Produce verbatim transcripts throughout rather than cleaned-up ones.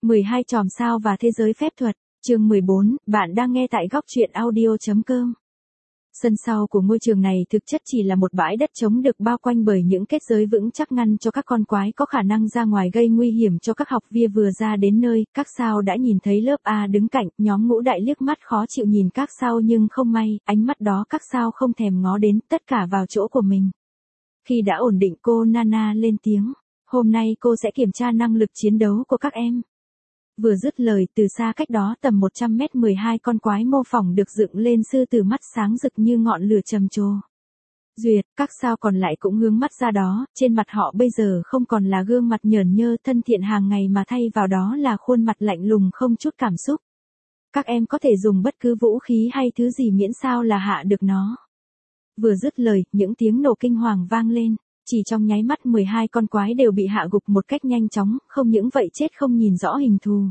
mười hai chòm sao và thế giới phép thuật, chương mười bốn, bạn đang nghe tại góc truyện audio.com. Sân sau của ngôi trường này thực chất chỉ là một bãi đất trống được bao quanh bởi những kết giới vững chắc ngăn cho các con quái có khả năng ra ngoài gây nguy hiểm cho các học viên vừa ra đến nơi. Các sao đã nhìn thấy lớp A đứng cạnh, nhóm ngũ đại liếc mắt khó chịu nhìn các sao nhưng không may, ánh mắt đó các sao không thèm ngó đến, tất cả vào chỗ của mình. Khi đã ổn định cô Nana lên tiếng, hôm nay cô sẽ kiểm tra năng lực chiến đấu của các em. Vừa dứt lời, từ xa cách đó tầm một trăm mét mười hai con quái mô phỏng được dựng lên sư tử mắt sáng rực như ngọn lửa trầm trồ. Duyệt, các sao còn lại cũng hướng mắt ra đó, trên mặt họ bây giờ không còn là gương mặt nhởn nhơ thân thiện hàng ngày mà thay vào đó là khuôn mặt lạnh lùng không chút cảm xúc. Các em có thể dùng bất cứ vũ khí hay thứ gì miễn sao là hạ được nó. Vừa dứt lời, những tiếng nổ kinh hoàng vang lên. Chỉ trong nháy mắt mười hai con quái đều bị hạ gục một cách nhanh chóng, không những vậy chết không nhìn rõ hình thù.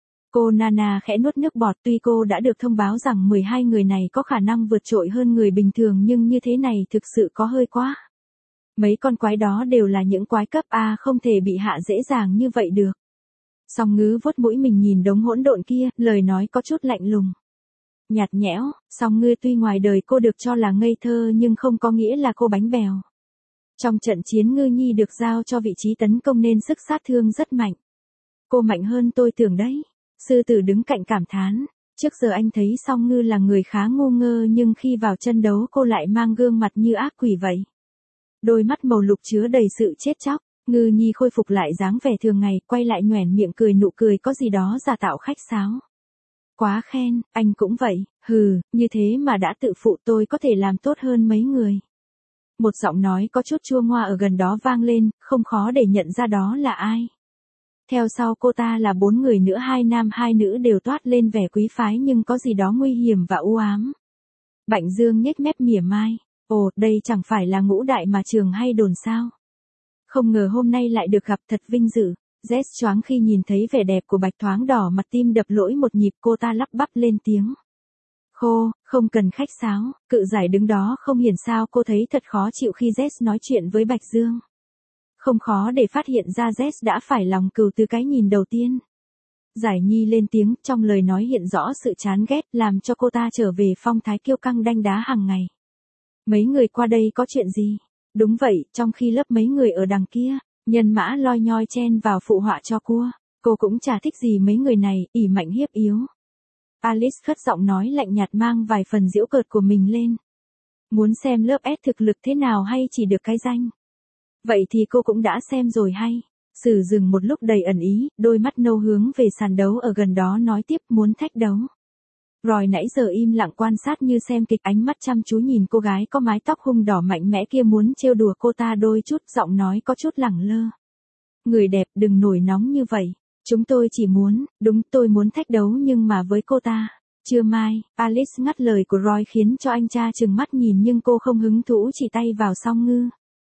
Cô Nana khẽ nuốt nước bọt, tuy cô đã được thông báo rằng mười hai người này có khả năng vượt trội hơn người bình thường nhưng như thế này thực sự có hơi quá. Mấy con quái đó đều là những quái cấp A không thể bị hạ dễ dàng như vậy được. Song Ngư vuốt mũi mình nhìn đống hỗn độn kia, lời nói có chút lạnh lùng. Nhạt nhẽo, Song Ngư tuy ngoài đời cô được cho là ngây thơ nhưng không có nghĩa là cô bánh bèo. Trong trận chiến Ngư Nhi được giao cho vị trí tấn công nên sức sát thương rất mạnh. Cô mạnh hơn tôi tưởng đấy. Sư tử đứng cạnh cảm thán. Trước giờ anh thấy Song Ngư là người khá ngu ngơ nhưng khi vào chân đấu cô lại mang gương mặt như ác quỷ vậy. Đôi mắt màu lục chứa đầy sự chết chóc. Ngư Nhi khôi phục lại dáng vẻ thường ngày, quay lại nhoẻn miệng cười nụ cười có gì đó giả tạo khách sáo. Quá khen, anh cũng vậy, hừ, như thế mà đã tự phụ tôi có thể làm tốt hơn mấy người. Một giọng nói có chút chua ngoa ở gần đó vang lên, không khó để nhận ra đó là ai. Theo sau cô ta là bốn người nữa, hai nam hai nữ đều toát lên vẻ quý phái nhưng có gì đó nguy hiểm và u ám. Bạnh Dương nhếch mép mỉa mai, ồ, đây chẳng phải là ngũ đại mà trường hay đồn sao. Không ngờ hôm nay lại được gặp, thật vinh dự. Jess choáng khi nhìn thấy vẻ đẹp của Bạch thoáng đỏ mặt, tim đập lỗi một nhịp, cô ta lắp bắp lên tiếng. Khô, không cần khách sáo, cự giải đứng đó không hiển sao cô thấy thật khó chịu khi Jess nói chuyện với Bạch Dương. Không khó để phát hiện ra Jess đã phải lòng cừu từ cái nhìn đầu tiên. Giải Nhi lên tiếng, trong lời nói hiện rõ sự chán ghét, làm cho cô ta trở về phong thái kiêu căng đanh đá hàng ngày. Mấy người qua đây có chuyện gì? Đúng vậy, trong khi lớp mấy người ở đằng kia, nhân mã loi nhoi chen vào phụ họa cho cua. Cô cũng chả thích gì mấy người này, ỷ mạnh hiếp yếu. Alice khất giọng nói lạnh nhạt mang vài phần giễu cợt của mình lên. Muốn xem lớp S thực lực thế nào hay chỉ được cái danh? Vậy thì cô cũng đã xem rồi hay? Sử dừng một lúc đầy ẩn ý, đôi mắt nâu hướng về sàn đấu ở gần đó nói tiếp, muốn thách đấu. Rồi nãy giờ im lặng quan sát như xem kịch, ánh mắt chăm chú nhìn cô gái có mái tóc hung đỏ mạnh mẽ kia, muốn trêu đùa cô ta đôi chút, giọng nói có chút lẳng lơ. Người đẹp đừng nổi nóng như vậy. Chúng tôi chỉ muốn, đúng tôi muốn thách đấu nhưng mà với cô ta. Chưa mai, Alice ngắt lời của Roy khiến cho anh cha trừng mắt nhìn nhưng cô không hứng thú, chỉ tay vào Song Ngư.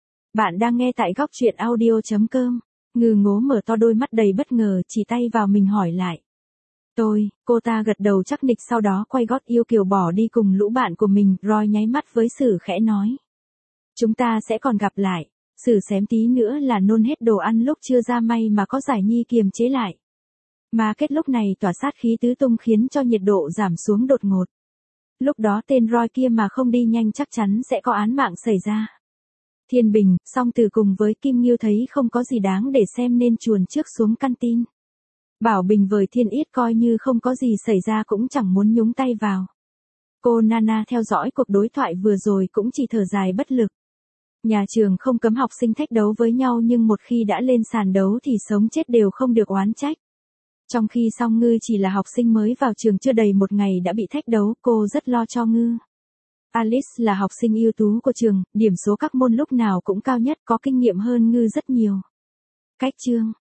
Bạn đang nghe tại góc truyện audio.com. Ngư ngố mở to đôi mắt đầy bất ngờ, chỉ tay vào mình hỏi lại. Tôi, cô ta gật đầu chắc nịch sau đó quay gót yêu kiều bỏ đi cùng lũ bạn của mình. Roy nháy mắt với Sử khẽ nói. Chúng ta sẽ còn gặp lại. Sử xém tí nữa là nôn hết đồ ăn lúc chưa ra, may mà có Giải Nhi kiềm chế lại. Mà kết lúc này tỏa sát khí tứ tung khiến cho nhiệt độ giảm xuống đột ngột. Lúc đó tên Roy kia mà không đi nhanh chắc chắn sẽ có án mạng xảy ra. Thiên Bình, Song Từ cùng với Kim Nghiêu thấy không có gì đáng để xem nên chuồn trước xuống căn tin. Bảo Bình với Thiên Yết coi như không có gì xảy ra cũng chẳng muốn nhúng tay vào. Cô Nana theo dõi cuộc đối thoại vừa rồi cũng chỉ thở dài bất lực. Nhà trường không cấm học sinh thách đấu với nhau nhưng một khi đã lên sàn đấu thì sống chết đều không được oán trách. Trong khi Song Ngư chỉ là học sinh mới vào trường chưa đầy một ngày đã bị thách đấu, cô rất lo cho Ngư. Alice là học sinh ưu tú của trường, điểm số các môn lúc nào cũng cao nhất, có kinh nghiệm hơn Ngư rất nhiều. Cách chương,